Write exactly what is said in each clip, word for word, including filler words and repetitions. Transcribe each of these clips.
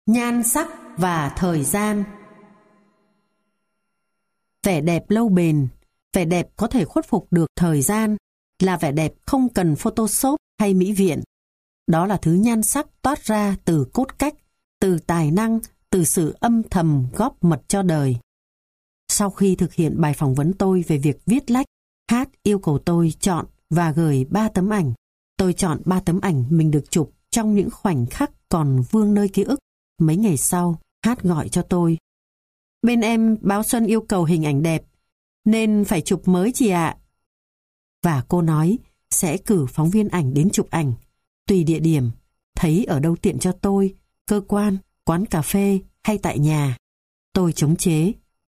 Nhan sắc và thời gian. Vẻ đẹp lâu bền, vẻ đẹp có thể khuất phục được thời gian, là vẻ đẹp không cần Photoshop hay mỹ viện. Đó là thứ nhan sắc toát ra từ cốt cách, từ tài năng, từ sự âm thầm góp mật cho đời. Sau khi thực hiện bài phỏng vấn tôi về việc viết lách, Hát yêu cầu tôi chọn và gửi ba tấm ảnh. Tôi chọn ba tấm ảnh mình được chụp trong những khoảnh khắc còn vương nơi ký ức. Mấy ngày sau, Hát gọi cho tôi. Bên em báo Xuân yêu cầu hình ảnh đẹp, nên phải chụp mới chị ạ. Và cô nói sẽ cử phóng viên ảnh đến chụp ảnh, tùy địa điểm, thấy ở đâu tiện cho tôi, cơ quan, quán cà phê hay tại nhà. Tôi chống chế.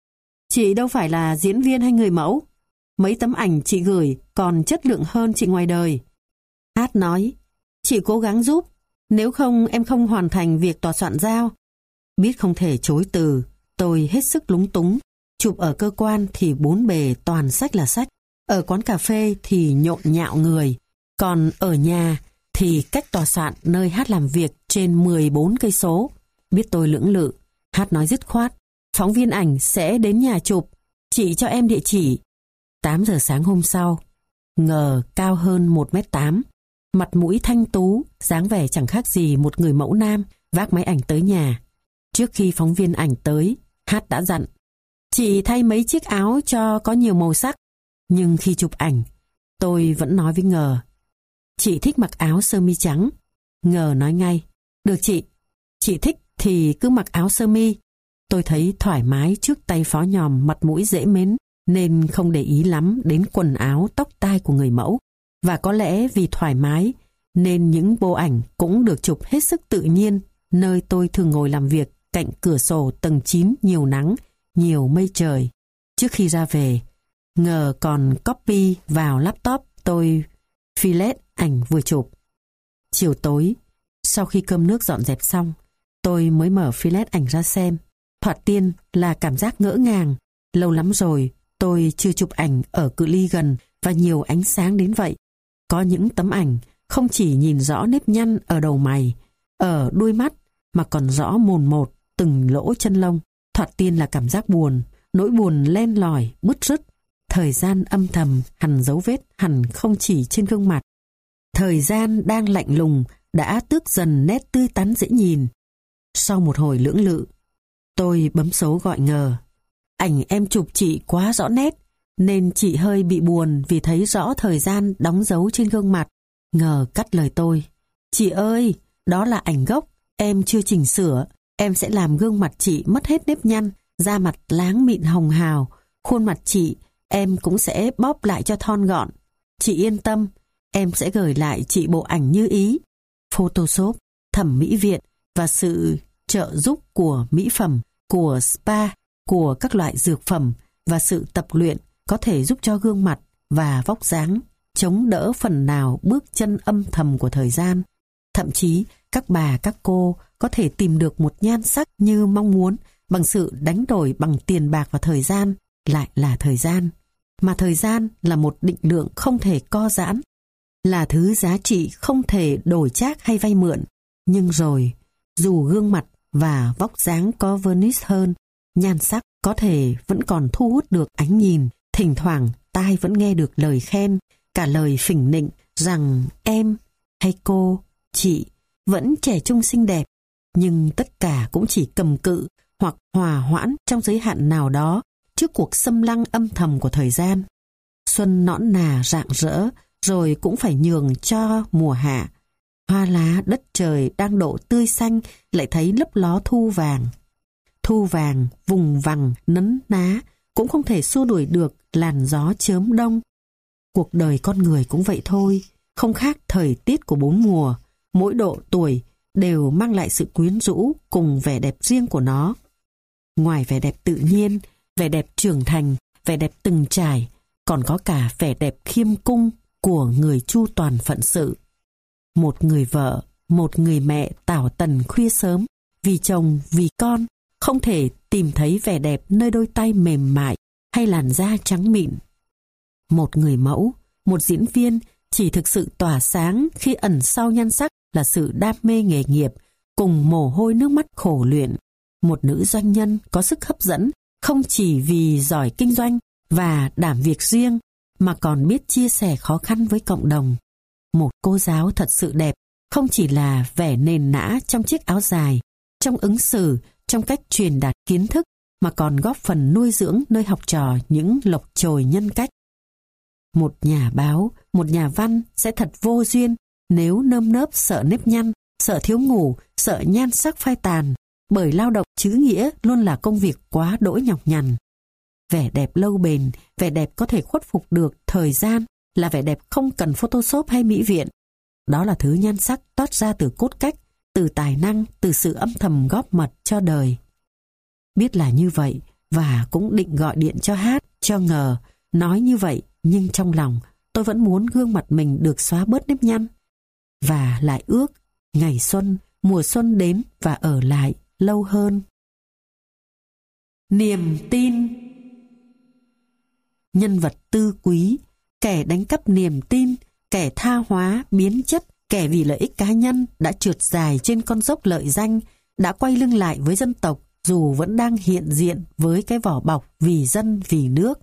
Chị đâu phải là diễn viên hay người mẫu. Mấy tấm ảnh chị gửi còn chất lượng hơn chị ngoài đời. Hát nói, chị cố gắng giúp, nếu không em không hoàn thành việc tòa soạn giao. Biết không thể chối từ, tôi hết sức lúng túng. Chụp ở cơ quan thì bốn bề toàn sách là sách, ở quán cà phê thì nhộn nhạo người, còn ở nhà thì cách tòa soạn nơi Hát làm việc trên mười bốn cây số. Biết tôi lưỡng lự, Hát nói dứt khoát, phóng viên ảnh sẽ đến nhà chụp, chị cho em địa chỉ. Tám giờ sáng hôm sau, ngờ cao hơn một mét tám, mặt mũi thanh tú, dáng vẻ chẳng khác gì một người mẫu nam, vác máy ảnh tới nhà. Trước khi phóng viên ảnh tới, Hát đã dặn, chị thay mấy chiếc áo cho có nhiều màu sắc. Nhưng khi chụp ảnh, tôi vẫn nói với Ngờ, chị thích mặc áo sơ mi trắng. Ngờ nói ngay, được chị, chị thích thì cứ mặc áo sơ mi. Tôi thấy thoải mái trước tay phó nhòm mặt mũi dễ mến, nên không để ý lắm đến quần áo tóc tai của người mẫu. Và có lẽ vì thoải mái, nên những bộ ảnh cũng được chụp hết sức tự nhiên, nơi tôi thường ngồi làm việc cạnh cửa sổ tầng chín nhiều nắng, nhiều mây trời. Trước khi ra về, Ngờ còn copy vào laptop tôi filet ảnh vừa chụp. Chiều tối, sau khi cơm nước dọn dẹp xong, tôi mới mở filet ảnh ra xem. Thoạt tiên là cảm giác ngỡ ngàng. Lâu lắm rồi, tôi chưa chụp ảnh ở cự ly gần và nhiều ánh sáng đến vậy. Có những tấm ảnh không chỉ nhìn rõ nếp nhăn ở đầu mày, ở đuôi mắt, mà còn rõ mồn một từng lỗ chân lông. Thoạt tiên là cảm giác buồn, nỗi buồn len lỏi, bứt rứt. Thời gian âm thầm, hằn dấu vết hẳn không chỉ trên gương mặt. Thời gian đang lạnh lùng, đã tước dần nét tươi tắn dễ nhìn. Sau một hồi lưỡng lự, tôi bấm số gọi Ngờ. Ảnh em chụp chị quá rõ nét, nên chị hơi bị buồn vì thấy rõ thời gian đóng dấu trên gương mặt. Ngờ cắt lời tôi. Chị ơi, đó là ảnh gốc, em chưa chỉnh sửa. Em sẽ làm gương mặt chị mất hết nếp nhăn, da mặt láng mịn hồng hào. Khuôn mặt chị, em cũng sẽ bóp lại cho thon gọn. Chị yên tâm, em sẽ gửi lại chị bộ ảnh như ý. Photoshop, thẩm mỹ viện và sự trợ giúp của mỹ phẩm, của spa, của các loại dược phẩm và sự tập luyện có thể giúp cho gương mặt và vóc dáng chống đỡ phần nào bước chân âm thầm của thời gian. Thậm chí các bà các cô có thể tìm được một nhan sắc như mong muốn bằng sự đánh đổi bằng tiền bạc và thời gian, lại là thời gian. Mà thời gian là một định lượng không thể co giãn, là thứ giá trị không thể đổi trác hay vay mượn. Nhưng rồi, dù gương mặt và vóc dáng có vernish hơn, nhan sắc có thể vẫn còn thu hút được ánh nhìn, thỉnh thoảng tai vẫn nghe được lời khen, cả lời phỉnh nịnh rằng em hay cô, chị vẫn trẻ trung xinh đẹp, nhưng tất cả cũng chỉ cầm cự hoặc hòa hoãn trong giới hạn nào đó trước cuộc xâm lăng âm thầm của thời gian. Xuân nõn nà rạng rỡ, rồi cũng phải nhường cho mùa hạ. Hoa lá đất trời đang độ tươi xanh lại thấy lấp ló thu vàng. Thu vàng, vùng vằng, nấn ná cũng không thể xua đuổi được làn gió chớm đông. Cuộc đời con người cũng vậy thôi, không khác thời tiết của bốn mùa. Mỗi độ tuổi đều mang lại sự quyến rũ cùng vẻ đẹp riêng của nó. Ngoài vẻ đẹp tự nhiên, vẻ đẹp trưởng thành, vẻ đẹp từng trải, còn có cả vẻ đẹp khiêm cung của người chu toàn phận sự. Một người vợ, một người mẹ tảo tần khuya sớm, vì chồng, vì con, không thể tìm thấy vẻ đẹp nơi đôi tay mềm mại hay làn da trắng mịn. Một người mẫu, một diễn viên chỉ thực sự tỏa sáng khi ẩn sau nhan sắc là sự đam mê nghề nghiệp, cùng mồ hôi nước mắt khổ luyện, một nữ doanh nhân có sức hấp dẫn không chỉ vì giỏi kinh doanh và đảm việc riêng mà còn biết chia sẻ khó khăn với cộng đồng. Một cô giáo thật sự đẹp không chỉ là vẻ nền nã trong chiếc áo dài, trong ứng xử, trong cách truyền đạt kiến thức, mà còn góp phần nuôi dưỡng nơi học trò những lộc chồi nhân cách. Một nhà báo, một nhà văn sẽ thật vô duyên nếu nơm nớp sợ nếp nhăn, sợ thiếu ngủ, sợ nhan sắc phai tàn, bởi lao động chữ nghĩa luôn là công việc quá đỗi nhọc nhằn. Vẻ đẹp lâu bền, vẻ đẹp có thể khuất phục được thời gian, là vẻ đẹp không cần Photoshop hay mỹ viện. Đó là thứ nhan sắc toát ra từ cốt cách, từ tài năng, từ sự âm thầm góp mật cho đời. Biết là như vậy và cũng định gọi điện cho Hát, cho Ngờ, nói như vậy, nhưng trong lòng tôi vẫn muốn gương mặt mình được xóa bớt nếp nhăn. Và lại ước ngày xuân, mùa xuân đến và ở lại lâu hơn. Niềm tin. Nhân vật tư quý, kẻ đánh cắp niềm tin, kẻ tha hóa, biến chất, kẻ vì lợi ích cá nhân đã trượt dài trên con dốc lợi danh, đã quay lưng lại với dân tộc dù vẫn đang hiện diện với cái vỏ bọc vì dân vì nước.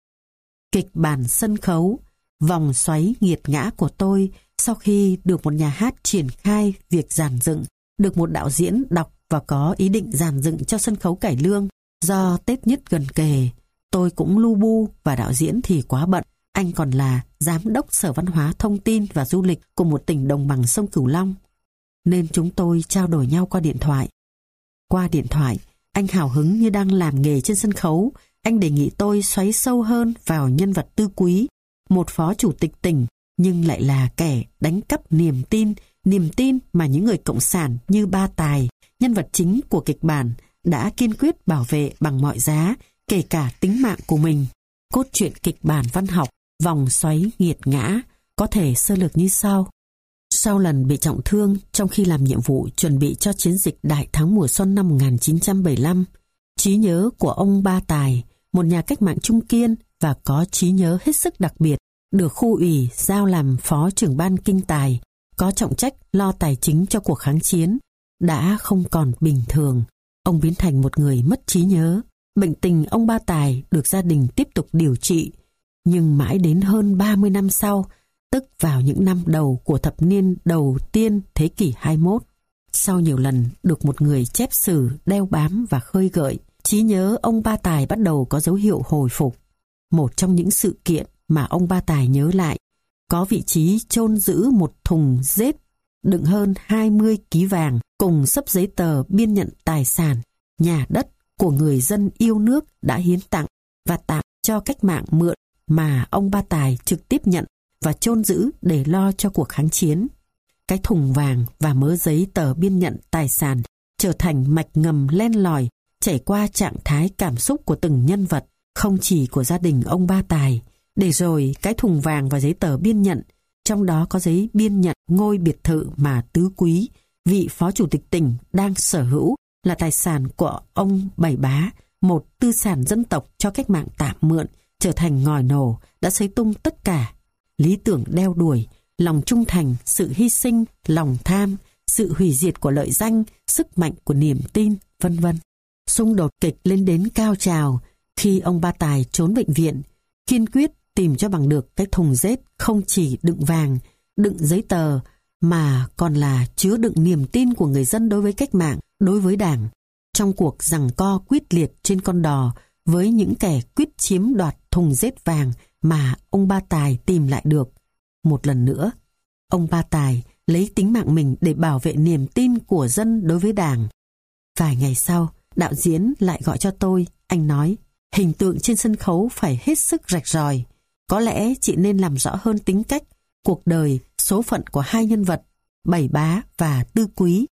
Kịch bản sân khấu, vòng xoáy nghiệt ngã của tôi sau khi được một nhà hát triển khai việc dàn dựng, được một đạo diễn đọc và có ý định dàn dựng cho sân khấu cải lương. Do Tết Nhất gần kề, tôi cũng lu bu và đạo diễn thì quá bận. Anh còn là giám đốc Sở Văn hóa Thông tin và Du lịch của một tỉnh đồng bằng sông Cửu Long. Nên chúng tôi trao đổi nhau qua điện thoại. Qua điện thoại, anh hào hứng như đang làm nghề trên sân khấu. Anh đề nghị tôi xoáy sâu hơn vào nhân vật Tư Quý, một phó chủ tịch tỉnh, nhưng lại là kẻ đánh cắp niềm tin, niềm tin mà những người cộng sản như Ba Tài, nhân vật chính của kịch bản, đã kiên quyết bảo vệ bằng mọi giá, kể cả tính mạng của mình. Cốt truyện kịch bản văn học Vòng xoáy nghiệt ngã có thể sơ lược như sau. Sau lần bị trọng thương trong khi làm nhiệm vụ chuẩn bị cho chiến dịch Đại thắng mùa xuân năm một nghìn chín trăm bảy mươi lăm, trí nhớ của ông Ba Tài, một nhà cách mạng trung kiên và có trí nhớ hết sức đặc biệt, được khu ủy giao làm phó trưởng ban kinh tài, có trọng trách lo tài chính cho cuộc kháng chiến, đã không còn bình thường. Ông biến thành một người mất trí nhớ. Bệnh tình ông Ba Tài được gia đình tiếp tục điều trị, nhưng mãi đến hơn ba mươi năm sau, tức vào những năm đầu của thập niên đầu tiên thế kỷ hai mươi mốt, sau nhiều lần được một người chép sử đeo bám và khơi gợi, trí nhớ ông Ba Tài bắt đầu có dấu hiệu hồi phục. Một trong những sự kiện mà ông Ba Tài nhớ lại, có vị trí chôn giữ một thùng rết đựng hơn hai mươi ký vàng cùng xấp giấy tờ biên nhận tài sản, nhà đất của người dân yêu nước đã hiến tặng và tặng cho cách mạng mượn mà ông Ba Tài trực tiếp nhận và chôn giữ để lo cho cuộc kháng chiến. Cái thùng vàng và mớ giấy tờ biên nhận tài sản trở thành mạch ngầm len lỏi chảy qua trạng thái cảm xúc của từng nhân vật, không chỉ của gia đình ông Ba Tài. Để rồi cái thùng vàng và giấy tờ biên nhận, trong đó có giấy biên nhận ngôi biệt thự mà Tứ Quý, vị phó chủ tịch tỉnh, đang sở hữu, là tài sản của ông Bảy Bá, một tư sản dân tộc cho cách mạng tạm mượn, trở thành ngòi nổ đã xấy tung tất cả. Lý tưởng đeo đuổi, lòng trung thành, sự hy sinh, lòng tham, sự hủy diệt của lợi danh, sức mạnh của niềm tin, vân vân. Xung đột kịch lên đến cao trào khi ông Ba Tài trốn bệnh viện, kiên quyết tìm cho bằng được cái thùng rết không chỉ đựng vàng, đựng giấy tờ, mà còn là chứa đựng niềm tin của người dân đối với cách mạng, đối với Đảng. Trong cuộc giằng co quyết liệt trên con đò với những kẻ quyết chiếm đoạt thùng rết vàng mà ông Ba Tài tìm lại được. Một lần nữa, ông Ba Tài lấy tính mạng mình để bảo vệ niềm tin của dân đối với Đảng. Vài ngày sau, đạo diễn lại gọi cho tôi. Anh nói, hình tượng trên sân khấu phải hết sức rạch ròi. Có lẽ chị nên làm rõ hơn tính cách, cuộc đời, số phận của hai nhân vật, Bảy Bá và Tư Quý.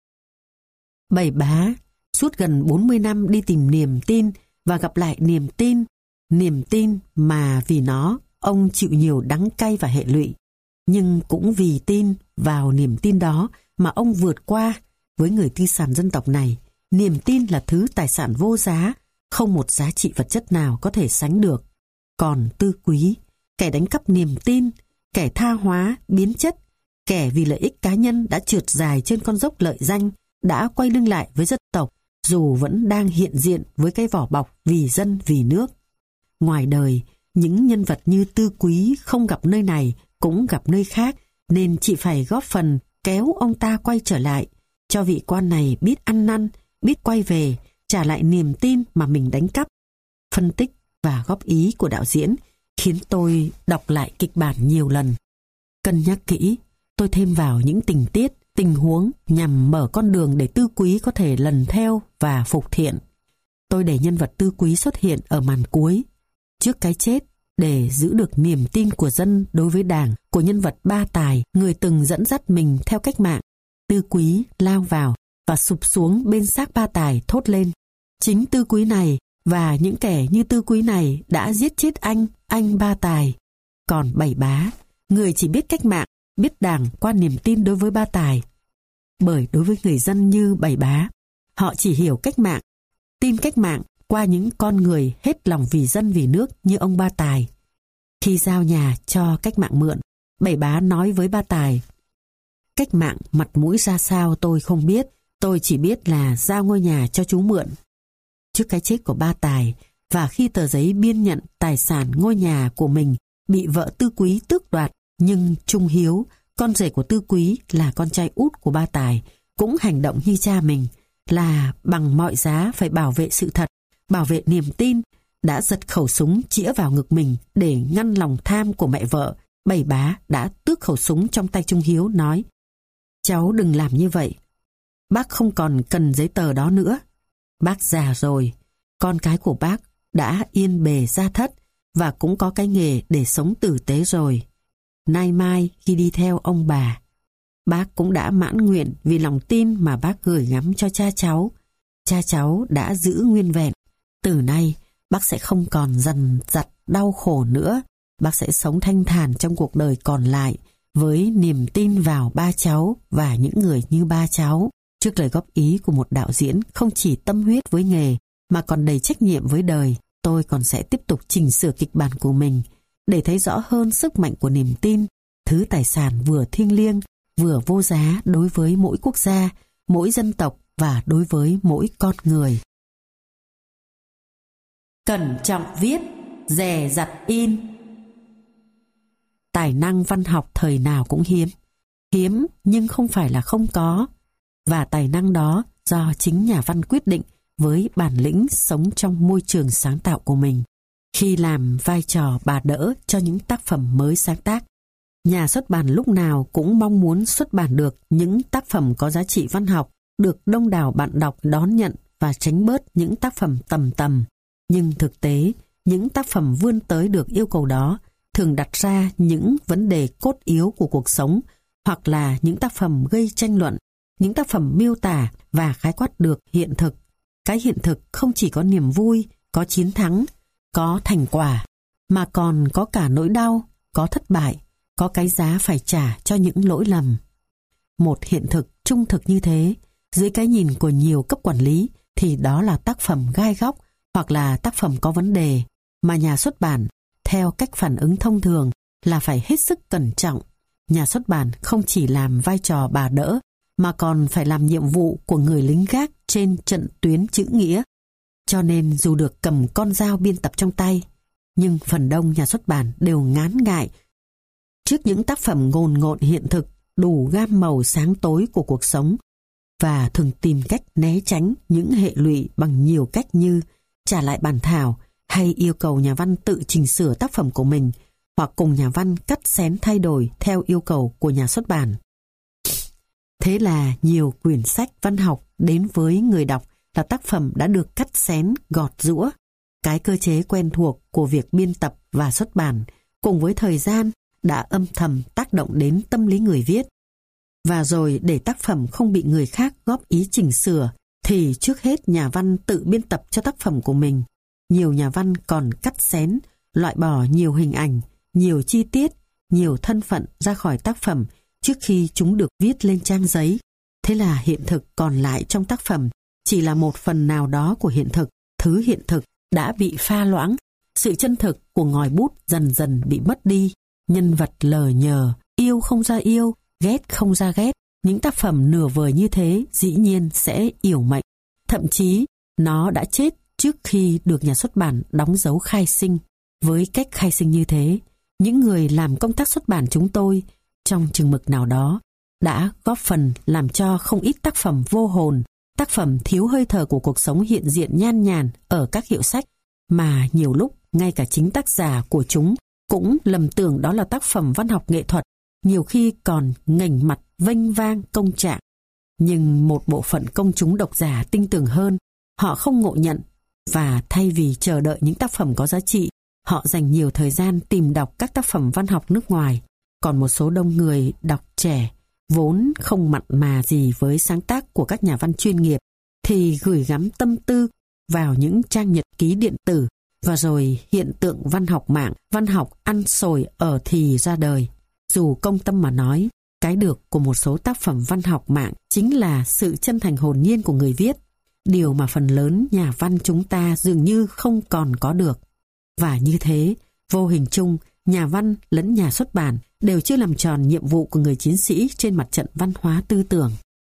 Bảy Bá suốt gần bốn mươi năm đi tìm niềm tin và gặp lại niềm tin, niềm tin mà vì nó ông chịu nhiều đắng cay và hệ lụy. Nhưng cũng vì tin vào niềm tin đó mà ông vượt qua. Với người tư sản dân tộc này, niềm tin là thứ tài sản vô giá, không một giá trị vật chất nào có thể sánh được. Còn Tư Quý, kẻ đánh cắp niềm tin, kẻ tha hóa, biến chất, kẻ vì lợi ích cá nhân đã trượt dài trên con dốc lợi danh, đã quay lưng lại với dân tộc, dù vẫn đang hiện diện với cái vỏ bọc vì dân vì nước. Ngoài đời, những nhân vật như Tư Quý không gặp nơi này cũng gặp nơi khác, nên chị phải góp phần kéo ông ta quay trở lại, cho vị quan này biết ăn năn, biết quay về, trả lại niềm tin mà mình đánh cắp. Phân tích và góp ý của đạo diễn khiến tôi đọc lại kịch bản nhiều lần. Cân nhắc kỹ, tôi thêm vào những tình tiết, tình huống nhằm mở con đường để Tư Quý có thể lần theo và phục thiện. Tôi để nhân vật Tư Quý xuất hiện ở màn cuối, trước cái chết, để giữ được niềm tin của dân đối với Đảng, của nhân vật Ba Tài, người từng dẫn dắt mình theo cách mạng. Tư Quý lao vào và sụp xuống bên xác Ba Tài thốt lên: chính Tư Quý này và những kẻ như Tư Quý này đã giết chết anh, anh Ba Tài. Còn Bảy Bá, người chỉ biết cách mạng, biết Đảng qua niềm tin đối với Ba Tài. Bởi đối với người dân như Bảy Bá, họ chỉ hiểu cách mạng, tin cách mạng qua những con người hết lòng vì dân vì nước như ông Ba Tài. Khi giao nhà cho cách mạng mượn, Bảy Bá nói với Ba Tài: cách mạng mặt mũi ra sao tôi không biết, tôi chỉ biết là giao ngôi nhà cho chú mượn. Trước cái chết của Ba Tài, và khi tờ giấy biên nhận tài sản ngôi nhà của mình bị vợ Tư Quý tước đoạt, nhưng Trung Hiếu, con rể của Tư Quý là con trai út của Ba Tài, cũng hành động như cha mình, là bằng mọi giá phải bảo vệ sự thật, bảo vệ niềm tin, đã giật khẩu súng chĩa vào ngực mình để ngăn lòng tham của mẹ vợ. Bảy Bá đã tước khẩu súng trong tay Trung Hiếu, nói: cháu đừng làm như vậy, bác không còn cần giấy tờ đó nữa. Bác già rồi, con cái của bác đã yên bề gia thất và cũng có cái nghề để sống tử tế rồi. Nay mai khi đi theo ông bà, bác cũng đã mãn nguyện vì lòng tin mà bác gửi gắm cho cha cháu. Cha cháu đã giữ nguyên vẹn. Từ nay, bác sẽ không còn dằn vặt đau khổ nữa. Bác sẽ sống thanh thản trong cuộc đời còn lại với niềm tin vào ba cháu và những người như ba cháu. Trước lời góp ý của một đạo diễn không chỉ tâm huyết với nghề mà còn đầy trách nhiệm với đời, tôi còn sẽ tiếp tục chỉnh sửa kịch bản của mình để thấy rõ hơn sức mạnh của niềm tin, thứ tài sản vừa thiêng liêng, vừa vô giá đối với mỗi quốc gia, mỗi dân tộc và đối với mỗi con người. Cẩn trọng viết, dè dặt in. Tài năng văn học thời nào cũng hiếm. Hiếm nhưng không phải là không có. Và tài năng đó do chính nhà văn quyết định với bản lĩnh sống trong môi trường sáng tạo của mình. Khi làm vai trò bà đỡ cho những tác phẩm mới sáng tác, nhà xuất bản lúc nào cũng mong muốn xuất bản được những tác phẩm có giá trị văn học, được đông đảo bạn đọc đón nhận và tránh bớt những tác phẩm tầm tầm. Nhưng thực tế, những tác phẩm vươn tới được yêu cầu đó thường đặt ra những vấn đề cốt yếu của cuộc sống, hoặc là những tác phẩm gây tranh luận, những tác phẩm miêu tả và khái quát được hiện thực. Cái hiện thực không chỉ có niềm vui, có chiến thắng, có thành quả, mà còn có cả nỗi đau, có thất bại, có cái giá phải trả cho những lỗi lầm. Một hiện thực trung thực như thế, dưới cái nhìn của nhiều cấp quản lý, thì đó là tác phẩm gai góc hoặc là tác phẩm có vấn đề, mà nhà xuất bản, theo cách phản ứng thông thường, là phải hết sức cẩn trọng. Nhà xuất bản không chỉ làm vai trò bà đỡ, mà còn phải làm nhiệm vụ của người lính gác trên trận tuyến chữ nghĩa. Cho nên dù được cầm con dao biên tập trong tay, nhưng phần đông nhà xuất bản đều ngán ngại trước những tác phẩm ngồn ngộn hiện thực, đủ gam màu sáng tối của cuộc sống, và thường tìm cách né tránh những hệ lụy bằng nhiều cách như trả lại bản thảo, hay yêu cầu nhà văn tự chỉnh sửa tác phẩm của mình, hoặc cùng nhà văn cắt xén thay đổi theo yêu cầu của nhà xuất bản. Thế là nhiều quyển sách văn học đến với người đọc là tác phẩm đã được cắt xén, gọt giũa. Cái cơ chế quen thuộc của việc biên tập và xuất bản cùng với thời gian đã âm thầm tác động đến tâm lý người viết. Và rồi để tác phẩm không bị người khác góp ý chỉnh sửa, thì trước hết nhà văn tự biên tập cho tác phẩm của mình. Nhiều nhà văn còn cắt xén, loại bỏ nhiều hình ảnh, nhiều chi tiết, nhiều thân phận ra khỏi tác phẩm trước khi chúng được viết lên trang giấy. Thế là hiện thực còn lại trong tác phẩm chỉ là một phần nào đó của hiện thực. Thứ hiện thực đã bị pha loãng, sự chân thực của ngòi bút dần dần bị mất đi. Nhân vật lờ nhờ, yêu không ra yêu, ghét không ra ghét, những tác phẩm nửa vời như thế dĩ nhiên sẽ yểu mệnh. Thậm chí nó đã chết trước khi được nhà xuất bản đóng dấu khai sinh. Với cách khai sinh như thế, những người làm công tác xuất bản chúng tôi, trong chừng mực nào đó, đã góp phần làm cho không ít tác phẩm vô hồn, tác phẩm thiếu hơi thở của cuộc sống hiện diện nhan nhản ở các hiệu sách, mà nhiều lúc ngay cả chính tác giả của chúng cũng lầm tưởng đó là tác phẩm văn học nghệ thuật, nhiều khi còn nghềnh mặt vênh vang công trạng. Nhưng một bộ phận công chúng độc giả tinh tường hơn, họ không ngộ nhận, và thay vì chờ đợi những tác phẩm có giá trị, họ dành nhiều thời gian tìm đọc các tác phẩm văn học nước ngoài. Còn một số đông người đọc trẻ, vốn không mặn mà gì với sáng tác của các nhà văn chuyên nghiệp, thì gửi gắm tâm tư vào những trang nhật ký điện tử, và rồi hiện tượng văn học mạng, văn học ăn sồi ở thì ra đời. Dù công tâm mà nói, cái được của một số tác phẩm văn học mạng chính là sự chân thành hồn nhiên của người viết, điều mà phần lớn nhà văn chúng ta dường như không còn có được. Và như thế, vô hình chung, nhà văn lẫn nhà xuất bản đều chưa làm tròn nhiệm vụ của người chiến sĩ trên mặt trận văn hóa tư tưởng.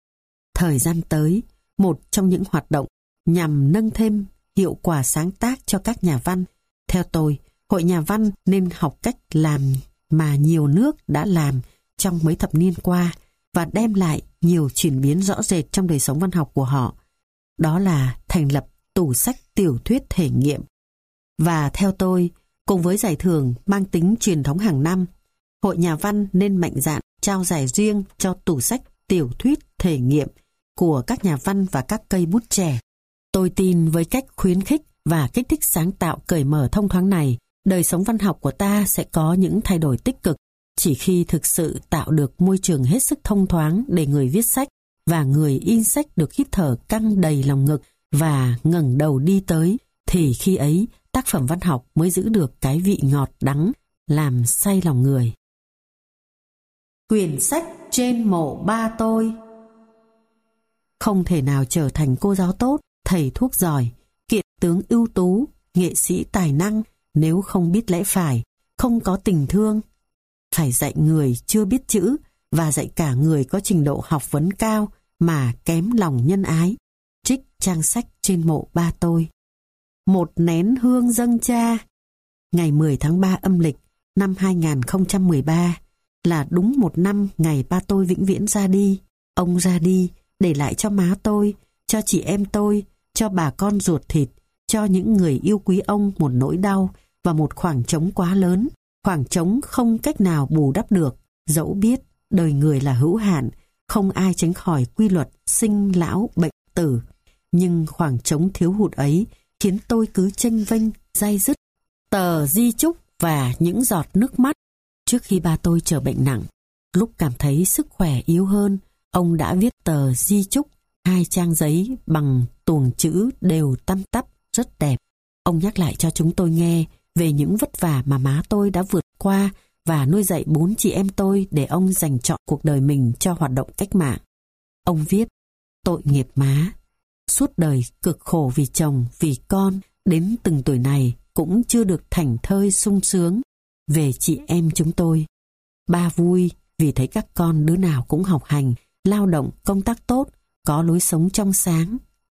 Thời gian tới, một trong những hoạt động nhằm nâng thêm hiệu quả sáng tác cho các nhà văn, theo tôi, Hội Nhà văn nên học cách làm mà nhiều nước đã làm trong mấy thập niên qua và đem lại nhiều chuyển biến rõ rệt trong đời sống văn học của họ. Đó là thành lập tủ sách tiểu thuyết thể nghiệm. Và theo tôi, cùng với giải thưởng mang tính truyền thống hàng năm, Hội Nhà văn nên mạnh dạn trao giải riêng cho tủ sách tiểu thuyết thể nghiệm của các nhà văn và các cây bút trẻ. Tôi tin với cách khuyến khích và kích thích sáng tạo cởi mở thông thoáng này, đời sống văn học của ta sẽ có những thay đổi tích cực chỉ khi thực sự tạo được môi trường hết sức thông thoáng để người viết sách và người in sách được hít thở căng đầy lòng ngực và ngẩng đầu đi tới, thì khi ấy tác phẩm văn học mới giữ được cái vị ngọt đắng làm say lòng người. Quyển sách trên mộ ba tôi. Không thể nào trở thành cô giáo tốt, thầy thuốc giỏi, kiện tướng ưu tú, nghệ sĩ tài năng nếu không biết lẽ phải, không có tình thương. Phải dạy người chưa biết chữ và dạy cả người có trình độ học vấn cao mà kém lòng nhân ái. Trích trang sách trên mộ ba tôi. Một nén hương dâng cha. Ngày mười tháng ba âm lịch năm hai nghìn không trăm mười ba là đúng một năm ngày ba tôi vĩnh viễn ra đi. Ông ra đi để lại cho má tôi, cho chị em tôi, cho bà con ruột thịt, cho những người yêu quý ông một nỗi đau và một khoảng trống quá lớn, khoảng trống không cách nào bù đắp được. Dẫu biết đời người là hữu hạn, không ai tránh khỏi quy luật sinh lão bệnh tử, nhưng khoảng trống thiếu hụt ấy khiến tôi cứ chênh vênh, day dứt. Tờ di chúc và những giọt nước mắt. Trước khi ba tôi trở bệnh nặng, lúc cảm thấy sức khỏe yếu hơn, ông đã viết tờ di chúc, hai trang giấy bằng tuồng chữ đều tăm tắp, rất đẹp. Ông nhắc lại cho chúng tôi nghe về những vất vả mà má tôi đã vượt qua và nuôi dạy bốn chị em tôi để ông dành trọn cuộc đời mình cho hoạt động cách mạng. Ông viết: tội nghiệp má, suốt đời cực khổ vì chồng, vì con, đến từng tuổi này cũng chưa được thảnh thơi sung sướng. Về chị em chúng tôi, ba vui vì thấy các con đứa nào cũng học hành, lao động, công tác tốt, có lối sống trong sáng.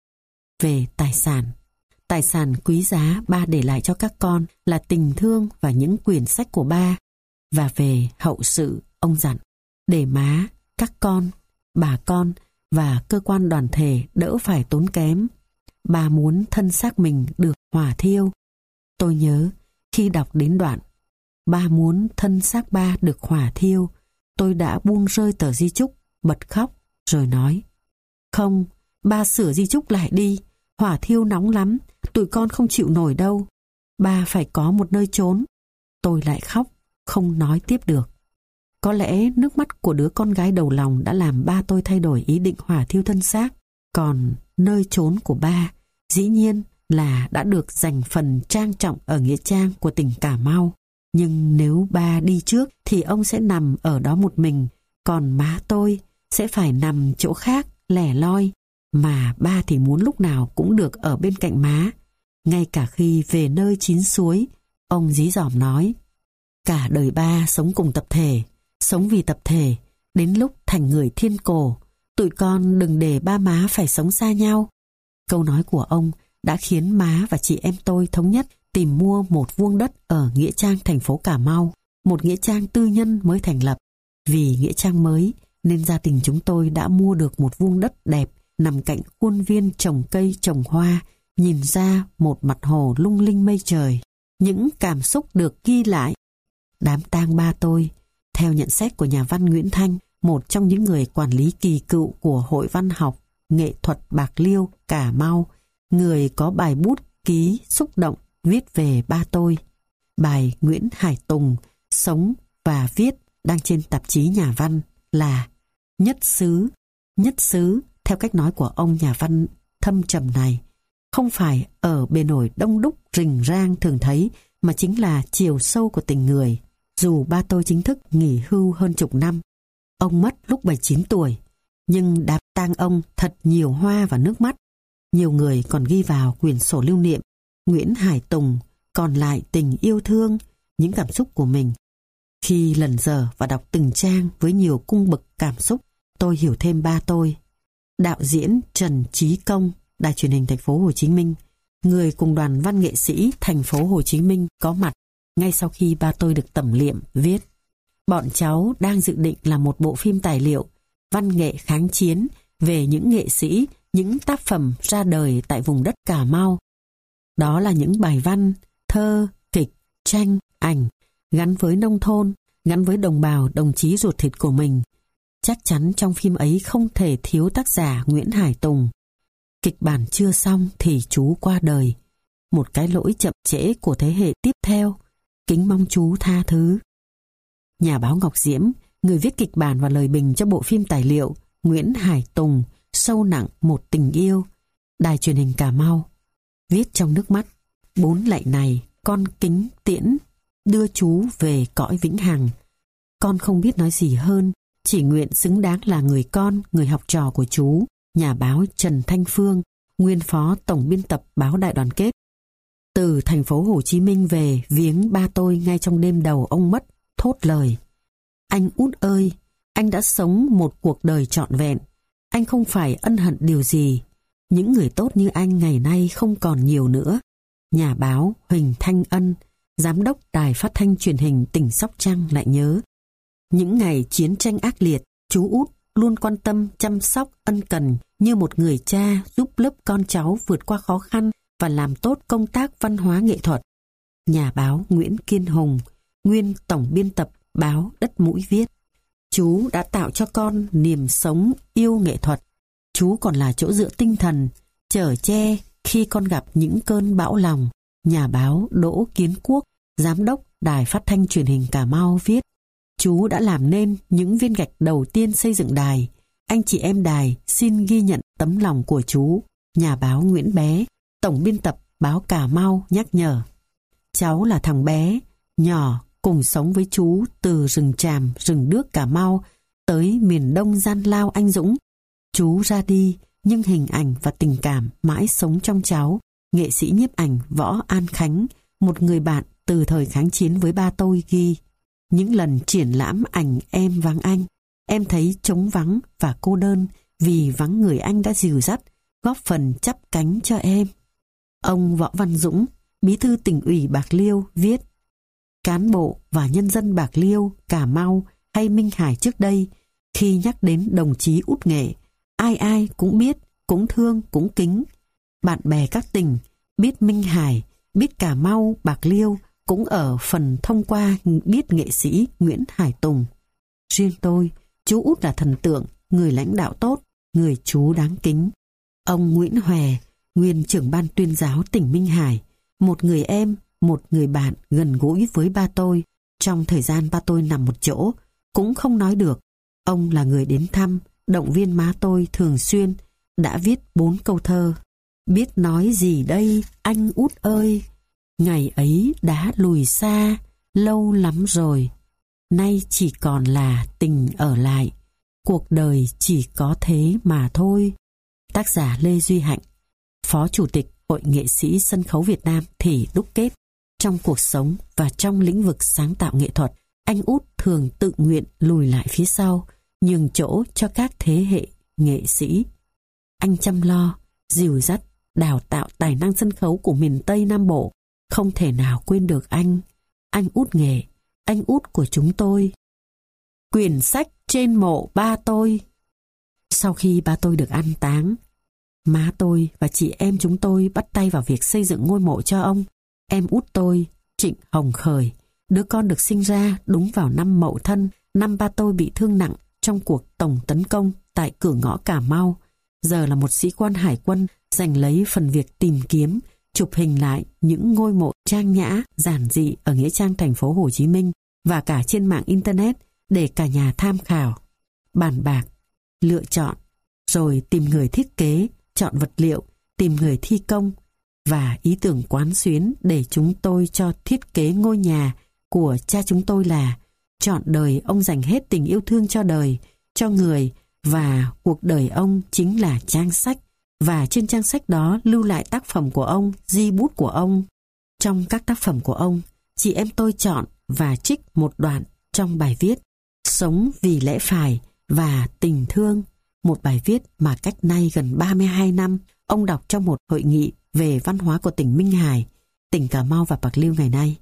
Về tài sản, tài sản quý giá ba để lại cho các con là tình thương và những quyển sách của ba. Và về hậu sự, ông dặn để má, các con, bà con và cơ quan đoàn thể đỡ phải tốn kém. Ba muốn thân xác mình được hỏa thiêu. Tôi nhớ khi đọc đến đoạn ba muốn thân xác ba được hỏa thiêu, tôi đã buông rơi tờ di chúc, bật khóc rồi nói: không, ba sửa di chúc lại đi, hỏa thiêu nóng lắm, tụi con không chịu nổi đâu, ba phải có một nơi trốn. Tôi lại khóc, không nói tiếp được. Có lẽ nước mắt của đứa con gái đầu lòng đã làm ba tôi thay đổi ý định hỏa thiêu thân xác. Còn nơi trốn của ba dĩ nhiên là đã được dành phần trang trọng ở nghĩa trang của tỉnh Cà Mau. Nhưng nếu ba đi trước thì ông sẽ nằm ở đó một mình, còn má tôi sẽ phải nằm chỗ khác lẻ loi. Mà ba thì muốn lúc nào cũng được ở bên cạnh má, ngay cả khi về nơi chín suối. Ông dí dỏm nói: cả đời ba sống cùng tập thể, sống vì tập thể, Đến lúc thành người thiên cổ, tụi con đừng để ba má phải sống xa nhau. Câu nói của ông đã khiến má và chị em tôi thống nhất tìm mua một vuông đất ở Nghĩa Trang thành phố Cà Mau, một nghĩa trang tư nhân mới thành lập. Vì nghĩa trang mới nên gia đình chúng tôi đã mua được một vuông đất đẹp nằm cạnh khuôn viên trồng cây trồng hoa, nhìn ra một mặt hồ lung linh mây trời. Những cảm xúc được ghi lại. Đám tang ba tôi, theo nhận xét của nhà văn Nguyễn Thanh, một trong những người quản lý kỳ cựu của Hội Văn học Nghệ thuật Bạc Liêu, Cà Mau, người có bài bút ký xúc động viết về ba tôi. Bài Nguyễn Hải Tùng sống và viết đăng trên tạp chí Nhà Văn là Nhất xứ. Nhất xứ, theo cách nói của ông nhà văn thâm trầm này, không phải ở bề nổi đông đúc rình rang thường thấy, mà chính là chiều sâu của tình người. Dù ba tôi chính thức nghỉ hưu hơn chục năm, ông mất lúc bảy mươi chín tuổi, nhưng đám tang ông thật nhiều hoa và nước mắt. Nhiều người còn ghi vào quyển sổ lưu niệm Nguyễn Hải Tùng còn lại tình yêu thương, những cảm xúc của mình. Khi lần dở và đọc từng trang với nhiều cung bậc cảm xúc, tôi hiểu thêm ba tôi. Đạo diễn Trần Trí Công, Đài Truyền hình Thành phố Hồ Chí Minh, người cùng đoàn văn nghệ sĩ Thành phố Hồ Chí Minh có mặt ngay sau khi ba tôi được tẩm liệm, viết: bọn cháu đang dự định làm một bộ phim tài liệu văn nghệ kháng chiến về những nghệ sĩ, những tác phẩm ra đời tại vùng đất Cà Mau. Đó là những bài văn, thơ, kịch, tranh, ảnh gắn với nông thôn, gắn với đồng bào, đồng chí ruột thịt của mình. Chắc chắn trong phim ấy không thể thiếu tác giả Nguyễn Hải Tùng. Kịch bản chưa xong thì chú qua đời, một cái lỗi chậm trễ của thế hệ tiếp theo. Kính mong chú tha thứ. Nhà báo Ngọc Diễm, người viết kịch bản và lời bình cho bộ phim tài liệu Nguyễn Hải Tùng sâu nặng một tình yêu, Đài Truyền hình Cà Mau, viết trong nước mắt: bốn lạy này con kính tiễn đưa chú về cõi vĩnh hằng. Con không biết nói gì hơn, chỉ nguyện xứng đáng là người con, người học trò của chú. Nhà báo Trần Thanh Phương, nguyên phó tổng biên tập báo Đại Đoàn Kết, từ thành phố Hồ Chí Minh về viếng ba tôi ngay trong đêm đầu ông mất, thốt lời: anh Út ơi, anh đã sống một cuộc đời trọn vẹn, anh không phải ân hận điều gì. Những người tốt như anh ngày nay không còn nhiều nữa. Nhà báo Huỳnh Thanh Ân, giám đốc Đài Phát thanh Truyền hình tỉnh Sóc Trăng lại nhớ: những ngày chiến tranh ác liệt, chú Út luôn quan tâm, chăm sóc, ân cần như một người cha, giúp lớp con cháu vượt qua khó khăn và làm tốt công tác văn hóa nghệ thuật. Nhà báo Nguyễn Kiên Hùng, nguyên tổng biên tập báo Đất Mũi viết: chú đã tạo cho con niềm sống yêu nghệ thuật. Chú còn là chỗ dựa tinh thần, chở che khi con gặp những cơn bão lòng. Nhà báo Đỗ Kiến Quốc, giám đốc Đài Phát thanh Truyền hình Cà Mau viết: chú đã làm nên những viên gạch đầu tiên xây dựng đài. Anh chị em đài xin ghi nhận tấm lòng của chú. Nhà báo Nguyễn Bé, tổng biên tập báo Cà Mau nhắc nhở: cháu là thằng bé, nhỏ, cùng sống với chú từ rừng Tràm, rừng Đước Cà Mau tới miền Đông gian lao anh dũng. Chú ra đi, nhưng hình ảnh và tình cảm mãi sống trong cháu. Nghệ sĩ nhiếp ảnh Võ An Khánh, một người bạn từ thời kháng chiến với ba tôi, ghi: những lần triển lãm ảnh em vắng anh, em thấy trống vắng và cô đơn vì vắng người anh đã dìu dắt, góp phần chắp cánh cho em. Ông Võ Văn Dũng, bí thư tỉnh ủy Bạc Liêu viết: cán bộ và nhân dân Bạc Liêu, Cà Mau hay Minh Hải trước đây, khi nhắc đến đồng chí Út Nghệ, ai ai cũng biết, cũng thương, cũng kính. Bạn bè các tỉnh biết Minh Hải, biết Cà Mau, Bạc Liêu cũng ở phần thông qua biết nghệ sĩ Nguyễn Hải Tùng. Riêng tôi, chú Út là thần tượng, người lãnh đạo tốt, người chú đáng kính. Ông Nguyễn Hòe, nguyên trưởng ban tuyên giáo tỉnh Minh Hải, một người em, một người bạn gần gũi với ba tôi. Trong thời gian ba tôi nằm một chỗ, cũng không nói được, ông là người đến thăm, động viên má tôi thường xuyên, đã viết bốn câu thơ: biết nói gì đây anh Út ơi, ngày ấy đã lùi xa, lâu lắm rồi, nay chỉ còn là tình ở lại, cuộc đời chỉ có thế mà thôi. Tác giả Lê Duy Hạnh, Phó Chủ tịch Hội Nghệ sĩ Sân khấu Việt Nam thì đúc kết: trong cuộc sống và trong lĩnh vực sáng tạo nghệ thuật, anh Út thường tự nguyện lùi lại phía sau, nhường chỗ cho các thế hệ nghệ sĩ. Anh chăm lo, dìu dắt, đào tạo tài năng sân khấu của miền Tây Nam Bộ. Không thể nào quên được anh. Anh út nghệ, anh út của chúng tôi. Quyển sách trên mộ ba tôi. Sau khi ba tôi được an táng, má tôi và chị em chúng tôi bắt tay vào việc xây dựng ngôi mộ cho ông. Em út tôi, Trịnh Hồng Khởi, đứa con được sinh ra đúng vào năm Mậu Thân, năm ba tôi bị thương nặng trong cuộc tổng tấn công tại cửa ngõ Cà Mau. Giờ là một sĩ quan hải quân, giành lấy phần việc tìm kiếm, chụp hình lại những ngôi mộ trang nhã, giản dị ở nghĩa trang thành phố Hồ Chí Minh và cả trên mạng Internet để cả nhà tham khảo, bàn bạc, lựa chọn, rồi tìm người thiết kế, chọn vật liệu, tìm người thi công và ý tưởng quán xuyến để chúng tôi cho thiết kế ngôi nhà của cha chúng tôi là trọn đời ông dành hết tình yêu thương cho đời, cho người, và cuộc đời ông chính là trang sách, và trên trang sách đó lưu lại tác phẩm của ông, di bút của ông. Trong các tác phẩm của ông, chị em tôi chọn và trích một đoạn trong bài viết Sống vì lẽ phải và tình thương, một bài viết mà cách nay gần ba mươi hai năm ông đọc trong một hội nghị về văn hóa của tỉnh Minh Hải, tỉnh Cà Mau và Bạc Liêu ngày nay.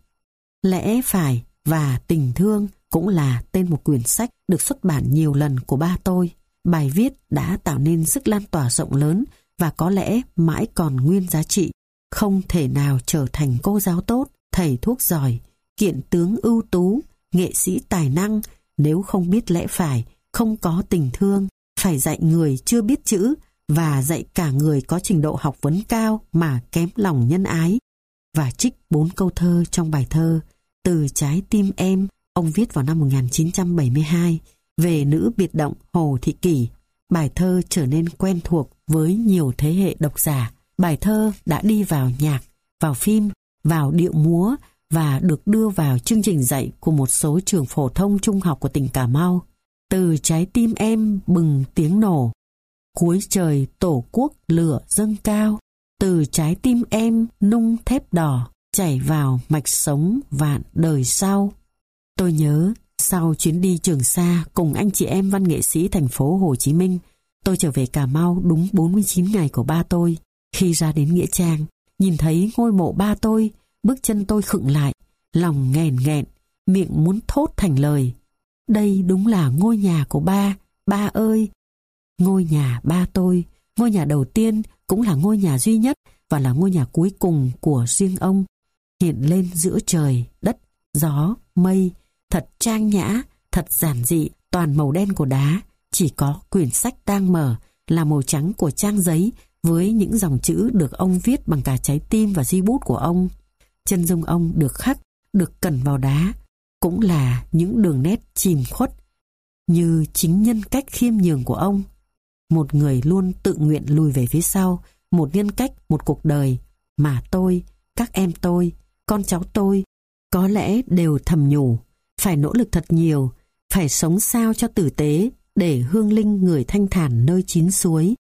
Lẽ phải và tình thương cũng là tên một quyển sách được xuất bản nhiều lần của ba tôi. Bài viết đã tạo nên sức lan tỏa rộng lớn và có lẽ mãi còn nguyên giá trị. Không thể nào trở thành cô giáo tốt, thầy thuốc giỏi, kiện tướng ưu tú, nghệ sĩ tài năng nếu không biết lẽ phải, không có tình thương. Phải dạy người chưa biết chữ và dạy cả người có trình độ học vấn cao mà kém lòng nhân ái. Và trích bốn câu thơ trong bài thơ Từ trái tim em, ông viết vào năm một nghìn chín trăm bảy mươi hai về nữ biệt động Hồ Thị Kỷ. Bài thơ trở nên quen thuộc với nhiều thế hệ độc giả. Bài thơ đã đi vào nhạc, vào phim, vào điệu múa và được đưa vào chương trình dạy của một số trường phổ thông trung học của tỉnh Cà Mau. Từ trái tim em bừng tiếng nổ, cuối trời tổ quốc lửa dâng cao. Từ trái tim em nung thép đỏ, chảy vào mạch sống vạn đời sau. Tôi nhớ sau chuyến đi Trường Sa cùng anh chị em văn nghệ sĩ thành phố Hồ Chí Minh, tôi trở về Cà Mau đúng bốn mươi chín ngày của ba tôi. Khi ra đến nghĩa trang, nhìn thấy ngôi mộ ba tôi, bước chân tôi khựng lại, lòng nghẹn nghẹn, miệng muốn thốt thành lời. Đây đúng là ngôi nhà của ba, ba ơi! Ngôi nhà ba tôi, ngôi nhà đầu tiên, cũng là ngôi nhà duy nhất và là ngôi nhà cuối cùng của riêng ông. Hiện lên giữa trời, đất, gió, mây, thật trang nhã, thật giản dị, toàn màu đen của đá, chỉ có quyển sách đang mở là màu trắng của trang giấy với những dòng chữ được ông viết bằng cả trái tim và di bút của ông. Chân dung ông được khắc, được cẩn vào đá, cũng là những đường nét chìm khuất như chính nhân cách khiêm nhường của ông. Một người luôn tự nguyện lùi về phía sau, một nhân cách, một cuộc đời mà tôi, các em tôi, con cháu tôi có lẽ đều thầm nhủ, phải nỗ lực thật nhiều, phải sống sao cho tử tế để hương linh người thanh thản nơi chín suối.